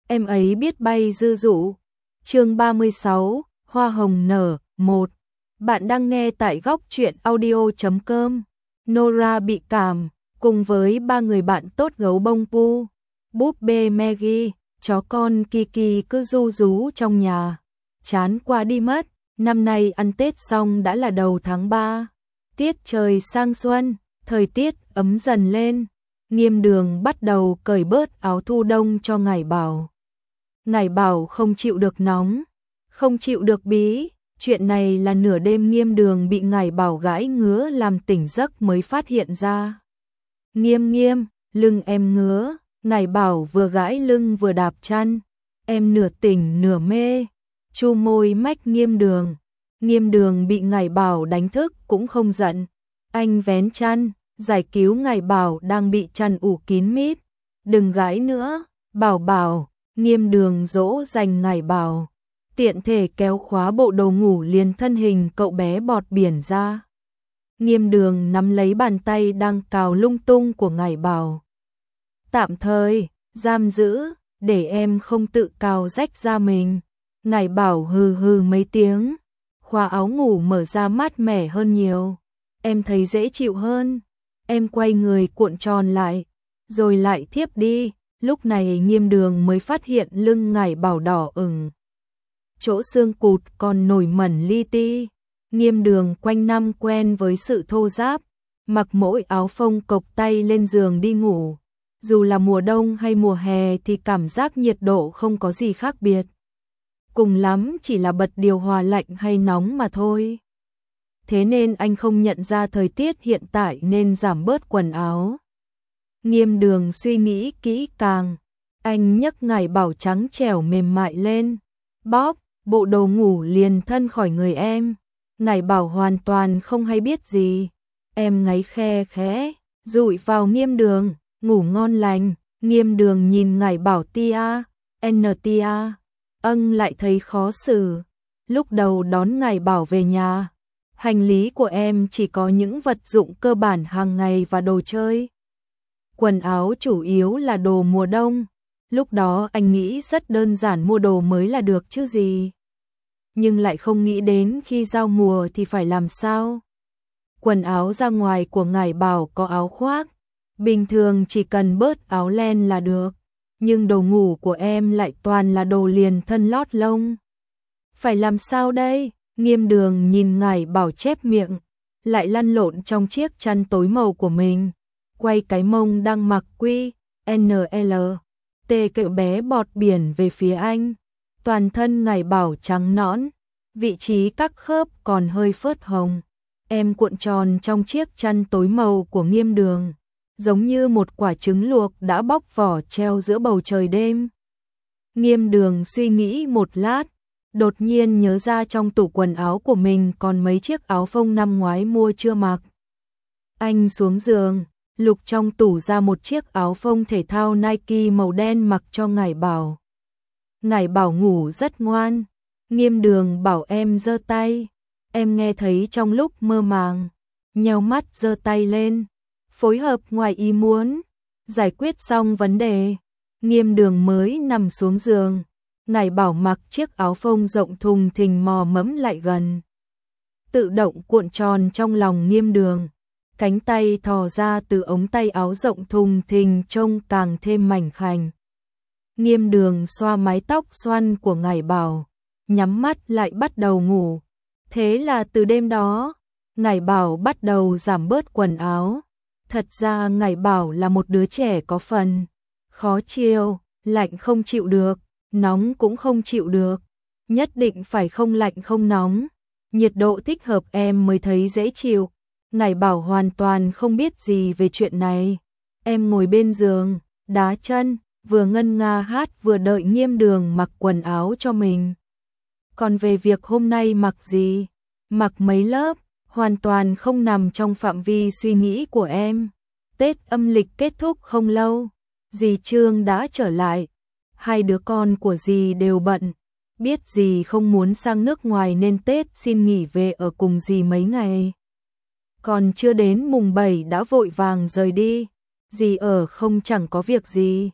em ấy biết bay dư dụ. Chương 36, Hoa hồng nở, 1. Bạn đang nghe tại góc truyện audio.com. Nora bị cảm, cùng với ba người bạn tốt gấu bông Pu, búp bê Maggie, chó con Kiki cứ ru rú trong nhà. Chán quá đi mất, năm nay ăn Tết xong đã là đầu tháng 3. Tiết trời sang xuân, thời tiết ấm dần lên. Nghiêm Đường bắt đầu cởi bớt áo thu đông cho Ngải Bảo. Ngải Bảo không chịu được nóng, không chịu được bí. Chuyện này là nửa đêm Nghiêm Đường bị Ngải Bảo gãi ngứa làm tỉnh giấc mới phát hiện ra. Nghiêm, lưng em ngứa. Ngải Bảo vừa gãi lưng vừa đạp chăn. Em nửa tỉnh nửa mê. Chu môi mách Nghiêm Đường. Nghiêm Đường bị Ngải Bảo đánh thức cũng không giận. Anh vén chăn, giải cứu Ngải Bảo đang bị chăn ủ kín mít. Đừng gãi nữa, Bảo. Nghiêm Đường dỗ dành Ngải Bảo. Tiện thể kéo khóa bộ đồ ngủ liền thân hình cậu bé bọt biển ra. Nghiêm Đường nắm lấy bàn tay đang cào lung tung của Ngải Bảo. Tạm thời, giam giữ, để em không tự cào rách da mình. Ngải Bảo hừ mấy tiếng. Khóa áo ngủ mở ra mát mẻ hơn nhiều. Em thấy dễ chịu hơn. Em quay người cuộn tròn lại, rồi lại thiếp đi. Lúc này Nghiêm Đường mới phát hiện lưng Ngải Bảo đỏ ửng. Chỗ xương cụt còn nổi mẩn li ti. Nghiêm Đường quanh năm quen với sự thô ráp, mặc mỗi áo phông cộc tay lên giường đi ngủ. Dù là mùa đông hay mùa hè thì cảm giác nhiệt độ không có gì khác biệt. Cùng lắm chỉ là bật điều hòa lạnh hay nóng mà thôi. Thế nên anh không nhận ra thời tiết hiện tại nên giảm bớt quần áo. Nghiêm Đường suy nghĩ kỹ càng. Anh nhấc Ngải Bảo trắng trẻo mềm mại lên. Bóp, bộ đồ ngủ liền thân khỏi người em. Ngải Bảo hoàn toàn không hay biết gì. Em ngáy khe khẽ, dụi vào Nghiêm Đường, ngủ ngon lành. Nghiêm Đường nhìn Ngải Bảo tia, lại thấy khó xử. Lúc đầu đón Ngải Bảo về nhà, hành lý của em chỉ có những vật dụng cơ bản hàng ngày và đồ chơi. Quần áo chủ yếu là đồ mùa đông. Lúc đó anh nghĩ rất đơn giản mua đồ mới là được chứ gì. Nhưng lại không nghĩ đến khi giao mùa thì phải làm sao. Quần áo ra ngoài của Ngải Bảo có áo khoác. Bình thường chỉ cần bớt áo len là được. Nhưng đồ ngủ của em lại toàn là đồ liền thân lót lông. Phải làm sao đây? Nghiêm Đường nhìn Ngải Bảo chép miệng, lại lăn lộn trong chiếc chăn tối màu của mình. Quay cái mông đang mặc QNL. Cậu bé bọt biển về phía anh. Toàn thân Ngải Bảo trắng nõn, vị trí các khớp còn hơi phớt hồng. Em cuộn tròn trong chiếc chăn tối màu của Nghiêm Đường, giống như một quả trứng luộc đã bóc vỏ treo giữa bầu trời đêm. Nghiêm Đường suy nghĩ một lát, đột nhiên nhớ ra trong tủ quần áo của mình còn mấy chiếc áo phông năm ngoái mua chưa mặc. Anh xuống giường, lục trong tủ ra một chiếc áo phông thể thao Nike màu đen mặc cho Ngải Bảo. Ngải Bảo ngủ rất ngoan. Nghiêm Đường bảo em giơ tay. Em nghe thấy trong lúc mơ màng, nheo mắt giơ tay lên. Phối hợp ngoài ý muốn. Giải quyết xong vấn đề, Nghiêm Đường mới nằm xuống giường. Ngải Bảo mặc chiếc áo phông rộng thùng thình mò mẫm lại gần. Tự động cuộn tròn trong lòng Nghiêm Đường. Cánh tay thò ra từ ống tay áo rộng thùng thình trông càng thêm mảnh khảnh. Nghiêm Đường xoa mái tóc xoăn của Ngải Bảo, nhắm mắt lại bắt đầu ngủ. Thế là từ đêm đó, Ngải Bảo bắt đầu giảm bớt quần áo. Thật ra Ngải Bảo là một đứa trẻ có phần khó chiều, lạnh không chịu được, nóng cũng không chịu được. Nhất định phải không lạnh không nóng, nhiệt độ thích hợp em mới thấy dễ chịu. Ngải Bảo hoàn toàn không biết gì về chuyện này. Em ngồi bên giường, đá chân, vừa ngân nga hát vừa đợi Nghiêm Đường mặc quần áo cho mình. Còn về việc hôm nay mặc gì, mặc mấy lớp, hoàn toàn không nằm trong phạm vi suy nghĩ của em. Tết âm lịch kết thúc không lâu, dì Trương đã trở lại. Hai đứa con của dì đều bận, biết dì không muốn sang nước ngoài nên Tết xin nghỉ về ở cùng dì mấy ngày. Còn chưa đến mùng 7 đã vội vàng rời đi. Dì ở không chẳng có việc gì.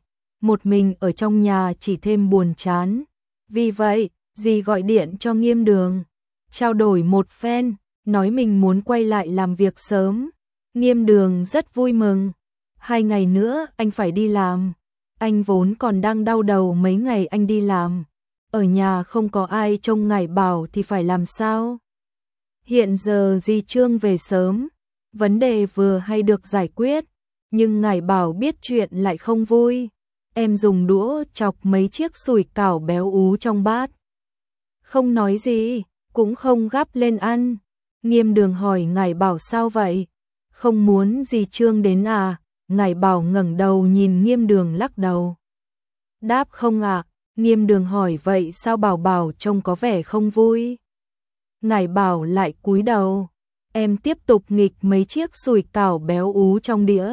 một mình ở trong nhà chỉ thêm buồn chán. Vì vậy, dì gọi điện cho Nghiêm Đường, trao đổi một phen, nói mình muốn quay lại làm việc sớm. Nghiêm Đường rất vui mừng. 2 ngày nữa anh phải đi làm. Anh vốn còn đang đau đầu mấy ngày anh đi làm. Ở nhà không có ai trông Ngải Bảo thì phải làm sao? Hiện giờ dì Trương về sớm, vấn đề vừa hay được giải quyết, nhưng Ngải Bảo biết chuyện lại không vui. Em dùng đũa chọc mấy chiếc sủi cảo béo ú trong bát. Không nói gì, cũng không gắp lên ăn. Nghiêm Đường hỏi Ngải Bảo sao vậy? Không muốn dì Trương đến à? Ngải Bảo ngẩng đầu nhìn Nghiêm Đường lắc đầu. Đáp không ạ. Nghiêm Đường hỏi vậy sao Bảo Bảo trông có vẻ không vui? Ngải Bảo lại cúi đầu. Em tiếp tục nghịch mấy chiếc sủi cảo béo ú trong đĩa.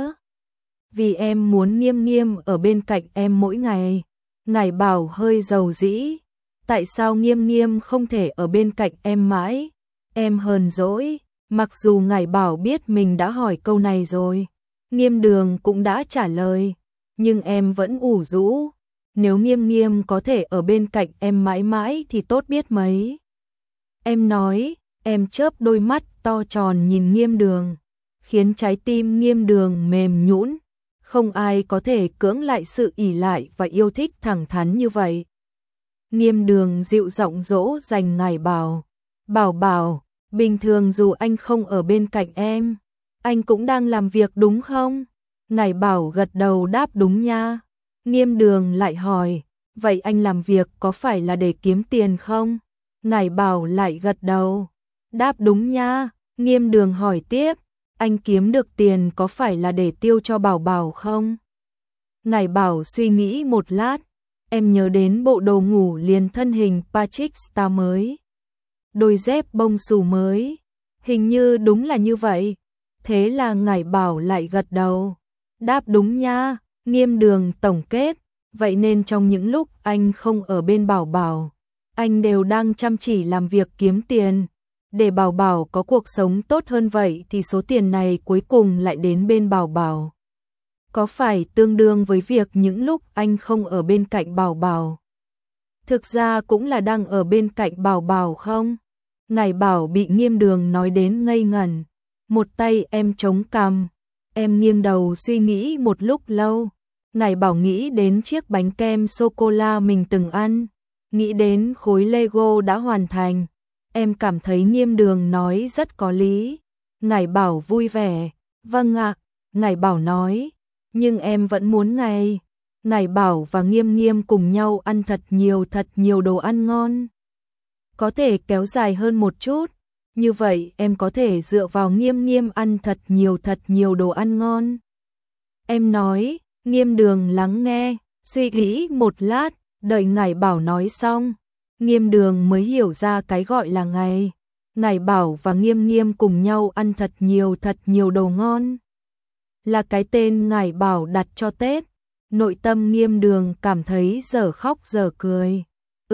Vì em muốn Nghiêm Nghiêm ở bên cạnh em mỗi ngày. Ngải Bảo hơi dầu dĩ. Tại sao Nghiêm Nghiêm không thể ở bên cạnh em mãi? Em hờn dỗi. Mặc dù Ngải Bảo biết mình đã hỏi câu này rồi, Nghiêm Đường cũng đã trả lời, nhưng em vẫn ủ rũ. Nếu Nghiêm Nghiêm có thể ở bên cạnh em mãi mãi thì tốt biết mấy. Em nói, em chớp đôi mắt to tròn nhìn Nghiêm Đường, khiến trái tim Nghiêm Đường mềm nhũn. Không ai có thể cưỡng lại sự ỷ lại và yêu thích thẳng thắn như vậy. Nghiêm Đường dịu giọng dỗ dành Ngải Bảo. Bảo Bảo, bình thường dù anh không ở bên cạnh em, anh cũng đang làm việc đúng không? Ngải Bảo gật đầu đáp đúng nha. Nghiêm Đường lại hỏi, vậy anh làm việc có phải là để kiếm tiền không? Ngải Bảo lại gật đầu, đáp đúng nha. Nghiêm Đường hỏi tiếp, anh kiếm được tiền có phải là để tiêu cho Bảo Bảo không? Ngải Bảo suy nghĩ một lát, em nhớ đến bộ đồ ngủ liền thân hình Patrick Star mới, đôi dép bông xù mới, hình như đúng là như vậy. Thế là Ngải Bảo lại gật đầu, đáp đúng nha. Nghiêm Đường tổng kết, vậy nên trong những lúc anh không ở bên Bảo Bảo, anh đều đang chăm chỉ làm việc kiếm tiền. Để Bảo Bảo có cuộc sống tốt hơn vậy thì số tiền này cuối cùng lại đến bên Bảo Bảo. Có phải tương đương với việc những lúc anh không ở bên cạnh Bảo Bảo, thực ra cũng là đang ở bên cạnh Bảo Bảo không? Ngải Bảo bị Nghiêm Đường nói đến ngây ngẩn, một tay em chống cằm, em nghiêng đầu suy nghĩ một lúc lâu. Ngải Bảo nghĩ đến chiếc bánh kem sô-cô-la mình từng ăn, nghĩ đến khối Lego đã hoàn thành. Em cảm thấy Nghiêm Đường nói rất có lý. Ngải Bảo vui vẻ, vâng ạ. Ngải Bảo nói, nhưng em vẫn muốn ngày Ngải Bảo và Nghiêm Nghiêm cùng nhau ăn thật nhiều đồ ăn ngon. Có thể kéo dài hơn một chút, như vậy em có thể dựa vào Nghiêm Nghiêm ăn thật nhiều đồ ăn ngon. Em nói. Nghiêm Đường lắng nghe, suy nghĩ một lát, đợi Ngải Bảo nói xong, Nghiêm Đường mới hiểu ra cái gọi là ngày Ngải Bảo và Nghiêm Nghiêm cùng nhau ăn thật nhiều đồ ngon, là cái tên Ngải Bảo đặt cho Tết. Nội tâm Nghiêm Đường cảm thấy dở khóc dở cười.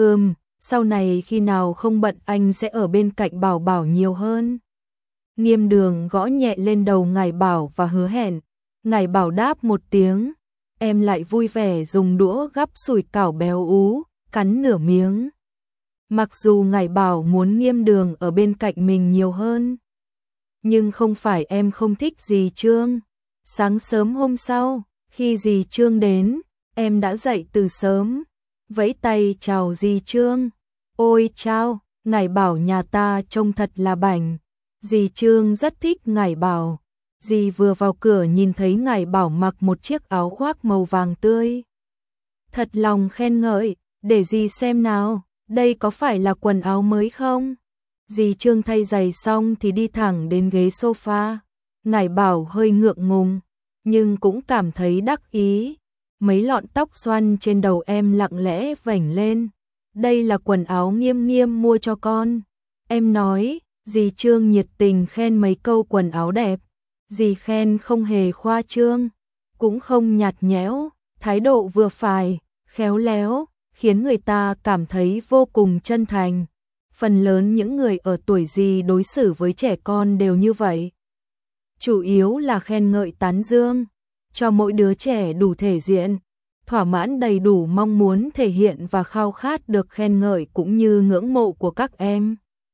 Sau này khi nào không bận anh sẽ ở bên cạnh Bảo Bảo nhiều hơn. Nghiêm Đường gõ nhẹ lên đầu Ngải Bảo và hứa hẹn. Ngải Bảo đáp một tiếng, em lại vui vẻ dùng đũa gắp sủi cảo béo ú, cắn nửa miếng. Mặc dù Ngải Bảo muốn Nghiêm Đường ở bên cạnh mình nhiều hơn, nhưng không phải em không thích dì Trương. Sáng sớm hôm sau, khi dì Trương đến, em đã dậy từ sớm, vẫy tay chào dì Trương. Ôi chao, Ngải Bảo nhà ta trông thật là bảnh. Dì Trương rất thích Ngải Bảo. Dì vừa vào cửa nhìn thấy Ngải Bảo mặc một chiếc áo khoác màu vàng tươi, thật lòng khen ngợi, để dì xem nào, đây có phải là quần áo mới không? Dì Trương thay giày xong thì đi thẳng đến ghế sofa. Ngải Bảo hơi ngượng ngùng, nhưng cũng cảm thấy đắc ý. Mấy lọn tóc xoăn trên đầu em lặng lẽ vểnh lên. Đây là quần áo Nghiêm Nghiêm mua cho con. Em nói, dì Trương nhiệt tình khen mấy câu quần áo đẹp. Dì khen không hề khoa trương, cũng không nhạt nhẽo, thái độ vừa phải, khéo léo, khiến người ta cảm thấy vô cùng chân thành. Phần lớn những người ở tuổi dì đối xử với trẻ con đều như vậy. Chủ yếu là khen ngợi tán dương, cho mỗi đứa trẻ đủ thể diện. thỏa mãn đầy đủ mong muốn thể hiện và khao khát được khen ngợi cũng như ngưỡng mộ của các em.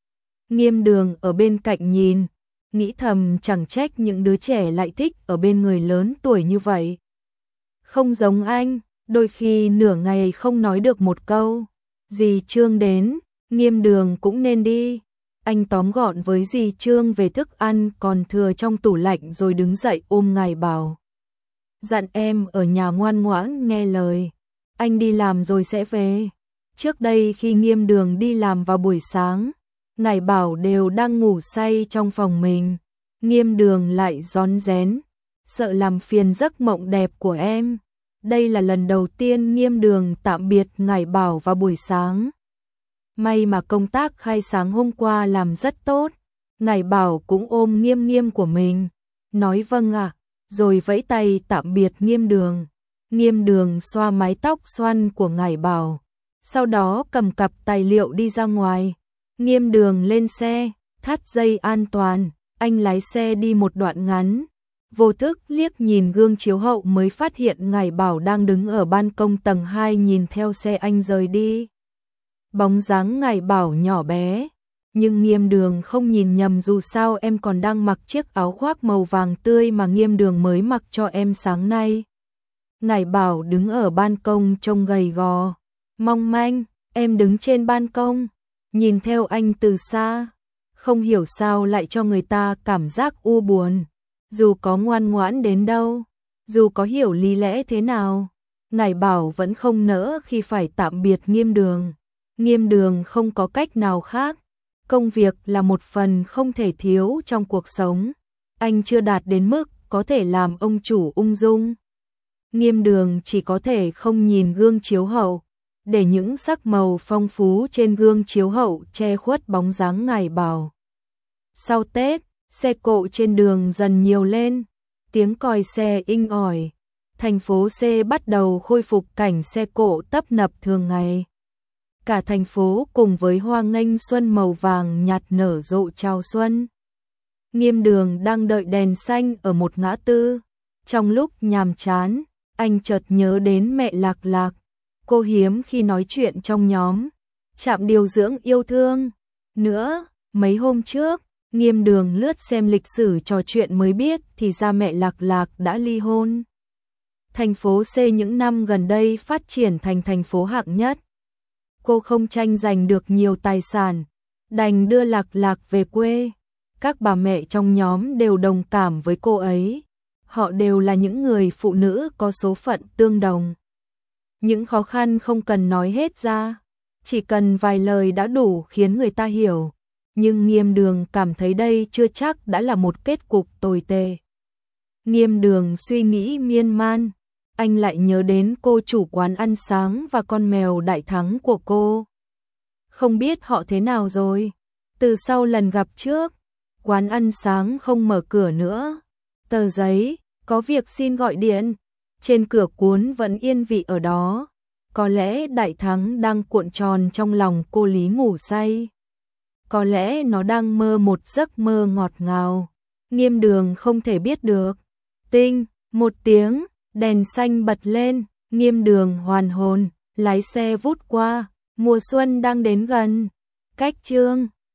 Nghiêm Đường ở bên cạnh nhìn, nghĩ thầm chẳng trách những đứa trẻ lại thích ở bên người lớn tuổi như vậy. Không giống anh, đôi khi nửa ngày không nói được một câu. Dì Trương đến, Nghiêm Đường cũng nên đi. Anh tóm gọn với dì Trương về thức ăn còn thừa trong tủ lạnh rồi đứng dậy ôm Ngải Bảo. Dặn em ở nhà ngoan ngoãn nghe lời. Anh đi làm rồi sẽ về. Trước đây khi Nghiêm Đường đi làm vào buổi sáng, Ngải Bảo đều đang ngủ say trong phòng mình. Nghiêm Đường lại rón rén, sợ làm phiền giấc mộng đẹp của em. Đây là lần đầu tiên Nghiêm Đường tạm biệt Ngải Bảo vào buổi sáng. May mà công tác khai sáng hôm qua làm rất tốt. Ngải Bảo cũng ôm Nghiêm Nghiêm của mình, nói vâng ạ, rồi vẫy tay tạm biệt Nghiêm Đường. Nghiêm Đường xoa mái tóc xoăn của Ngải Bảo, sau đó cầm cặp tài liệu đi ra ngoài. Nghiêm Đường lên xe, thắt dây an toàn, anh lái xe đi một đoạn ngắn. Vô thức liếc nhìn gương chiếu hậu mới phát hiện Ngải Bảo đang đứng ở ban công tầng 2 nhìn theo xe anh rời đi. Bóng dáng Ngải Bảo nhỏ bé, nhưng Nghiêm Đường không nhìn nhầm, dù sao em còn đang mặc chiếc áo khoác màu vàng tươi mà Nghiêm Đường mới mặc cho em sáng nay. Ngải Bảo đứng ở ban công trông gầy gò, mong manh, em đứng trên ban công, nhìn theo anh từ xa, không hiểu sao lại cho người ta cảm giác u buồn. Dù có ngoan ngoãn đến đâu, dù có hiểu lý lẽ thế nào, Ngải Bảo vẫn không nỡ khi phải tạm biệt Nghiêm Đường. Nghiêm Đường không có cách nào khác, công việc là một phần không thể thiếu trong cuộc sống. Anh chưa đạt đến mức có thể làm ông chủ ung dung. Nghiêm Đường chỉ có thể không nhìn gương chiếu hậu, để những sắc màu phong phú trên gương chiếu hậu che khuất bóng dáng Ngải Bảo. Sau Tết, xe cộ trên đường dần nhiều lên, tiếng còi xe inh ỏi. Thành phố C bắt đầu khôi phục cảnh xe cộ tấp nập thường ngày. Cả thành phố cùng với hoa nghênh xuân màu vàng nhạt nở rộ chào xuân. Nghiêm Đường đang đợi đèn xanh ở một ngã tư. Trong lúc nhàm chán, anh chợt nhớ đến mẹ Lạc Lạc. Cô hiếm khi nói chuyện trong nhóm trạm điều dưỡng yêu thương. Nữa, mấy hôm trước, Nghiêm Đường lướt xem lịch sử trò chuyện mới biết thì ra mẹ Lạc Lạc đã ly hôn. Thành phố C những năm gần đây phát triển thành thành phố hạng nhất. Cô không tranh giành được nhiều tài sản, đành đưa Lạc Lạc về quê. Các bà mẹ trong nhóm đều đồng cảm với cô ấy. Họ đều là những người phụ nữ có số phận tương đồng. Những khó khăn không cần nói hết ra, chỉ cần vài lời đã đủ khiến người ta hiểu. Nhưng Nghiêm Đường cảm thấy đây chưa chắc đã là một kết cục tồi tệ. Nghiêm Đường suy nghĩ miên man, anh lại nhớ đến cô chủ quán ăn sáng và con mèo đại thắng của cô. Không biết họ thế nào rồi. Từ sau lần gặp trước, quán ăn sáng không mở cửa nữa. Tờ giấy, có việc xin gọi điện, trên cửa cuốn vẫn yên vị ở đó. Có lẽ đại thắng đang cuộn tròn trong lòng cô Lý ngủ say. Có lẽ nó đang mơ một giấc mơ ngọt ngào. Nghiêm Đường không thể biết được. Tinh, một tiếng, đèn xanh bật lên, Nghiêm Đường hoàn hồn, lái xe vút qua. Mùa xuân đang đến gần. Cách Trương